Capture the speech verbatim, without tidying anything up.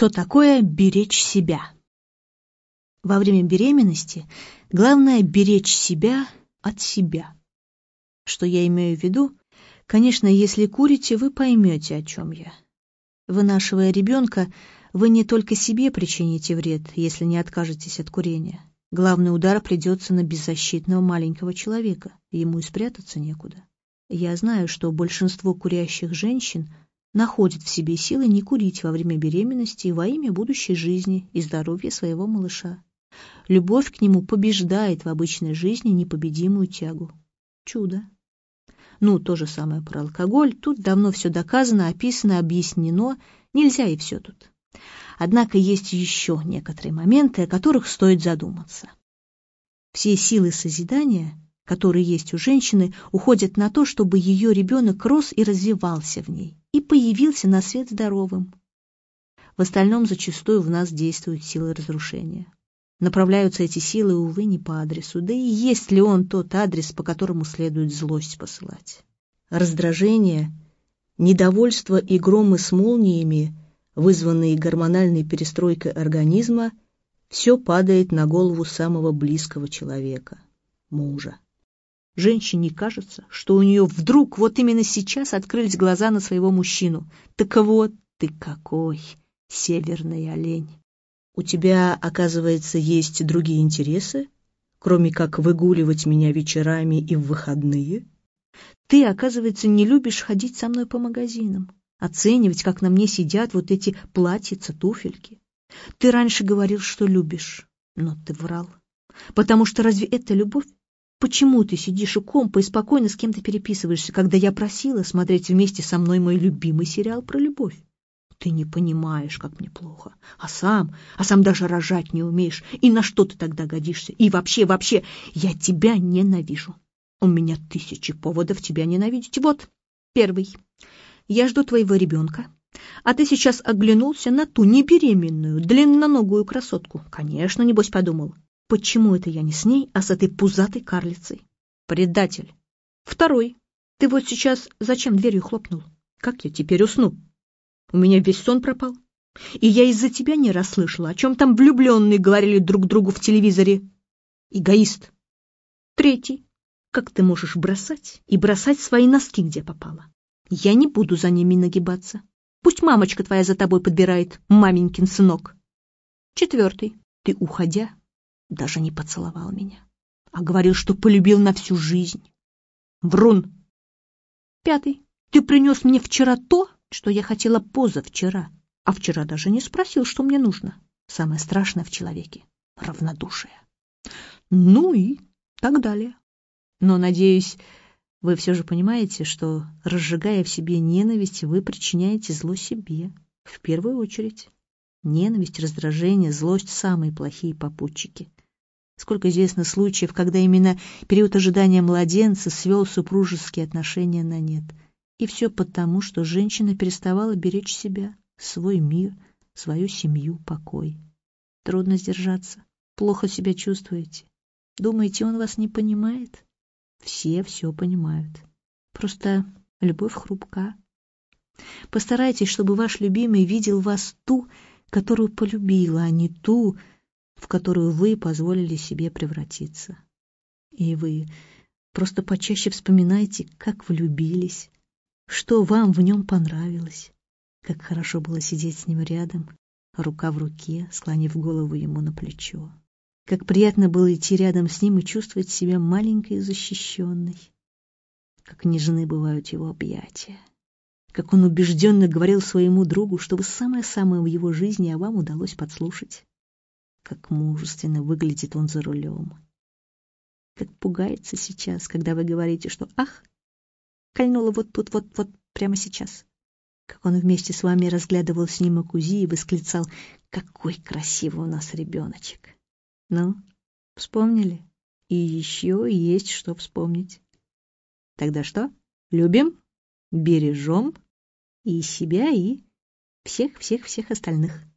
Что такое беречь себя? Во время беременности главное беречь себя от себя. Что я имею в виду? Конечно, если курите, вы поймете, о чем я. Вынашивая ребенка, вы не только себе причините вред, если не откажетесь от курения. Главный удар придется на беззащитного маленького человека, ему и спрятаться некуда. Я знаю, что большинство курящих женщин находят в себе силы не курить во время беременности во имя будущей жизни и здоровья своего малыша. Любовь к нему побеждает в обычной жизни непобедимую тягу. Чудо. Ну, то же самое про алкоголь. Тут давно все доказано, описано, объяснено. Нельзя и все тут. Однако есть еще некоторые моменты, о которых стоит задуматься. Все силы созидания, которые есть у женщины, уходят на то, чтобы ее ребенок рос и развивался в ней, и появился на свет здоровым. В остальном зачастую в нас действуют силы разрушения. Направляются эти силы, увы, не по адресу, да и есть ли он тот адрес, по которому следует злость посылать. Раздражение, недовольство и громы с молниями, вызванные гормональной перестройкой организма, все падает на голову самого близкого человека – мужа. Женщине кажется, что у нее вдруг вот именно сейчас открылись глаза на своего мужчину. Так вот ты какой, северный олень! У тебя, оказывается, есть другие интересы, кроме как выгуливать меня вечерами и в выходные? Ты, оказывается, не любишь ходить со мной по магазинам, оценивать, как на мне сидят вот эти платьица, туфельки. Ты раньше говорил, что любишь, но ты врал. Потому что разве это любовь? Почему ты сидишь у компа и спокойно с кем-то переписываешься, когда я просила смотреть вместе со мной мой любимый сериал про любовь? Ты не понимаешь, как мне плохо. А сам, а сам даже рожать не умеешь. И на что ты тогда годишься? И вообще, вообще, я тебя ненавижу. У меня тысячи поводов тебя ненавидеть. Вот, первый. Я жду твоего ребенка, а ты сейчас оглянулся на ту небеременную, длинноногую красотку. Конечно, небось подумал. Почему это я не с ней, а с этой пузатой карлицей? Предатель. Второй. Ты вот сейчас зачем дверью хлопнул? Как я теперь усну? У меня весь сон пропал. И я из-за тебя не расслышала, о чем там влюбленные говорили друг другу в телевизоре. Эгоист. Третий. Как ты можешь бросать и бросать свои носки, где попало? Я не буду за ними нагибаться. Пусть мамочка твоя за тобой подбирает, маменькин сынок. Четвертый. Ты, уходя, даже не поцеловал меня, а говорил, что полюбил на всю жизнь. Врун. Пятый. Ты принес мне вчера то, что я хотела позавчера, а вчера даже не спросил, что мне нужно. Самое страшное в человеке — равнодушие. Ну и так далее. Но, надеюсь, вы все же понимаете, что, разжигая в себе ненависть, вы причиняете зло себе, в первую очередь. Ненависть, раздражение, злость — самые плохие попутчики. Сколько известно случаев, когда именно период ожидания младенца свел супружеские отношения на нет. И все потому, что женщина переставала беречь себя, свой мир, свою семью, покой. Трудно сдержаться. Плохо себя чувствуете. Думаете, он вас не понимает? Все все понимают. Просто любовь хрупка. Постарайтесь, чтобы ваш любимый видел вас ту, которую полюбила, а не ту, в которую вы позволили себе превратиться. И вы просто почаще вспоминайте, как влюбились, что вам в нем понравилось, как хорошо было сидеть с ним рядом, рука в руке, склонив голову ему на плечо. Как приятно было идти рядом с ним и чувствовать себя маленькой и защищенной. Как нежны бывают его объятия. Как он убежденно говорил своему другу, что вы самое-самое в его жизни, а вам удалось подслушать. Как мужественно выглядит он за рулем. Как пугается сейчас, когда вы говорите, что «ах, кольнуло вот тут, вот, вот, прямо сейчас». Как он вместе с вами разглядывал снимок УЗИ и восклицал «какой красивый у нас ребеночек». Ну, вспомнили? И еще есть что вспомнить. Тогда что? Любим, бережем и себя, и всех-всех-всех остальных.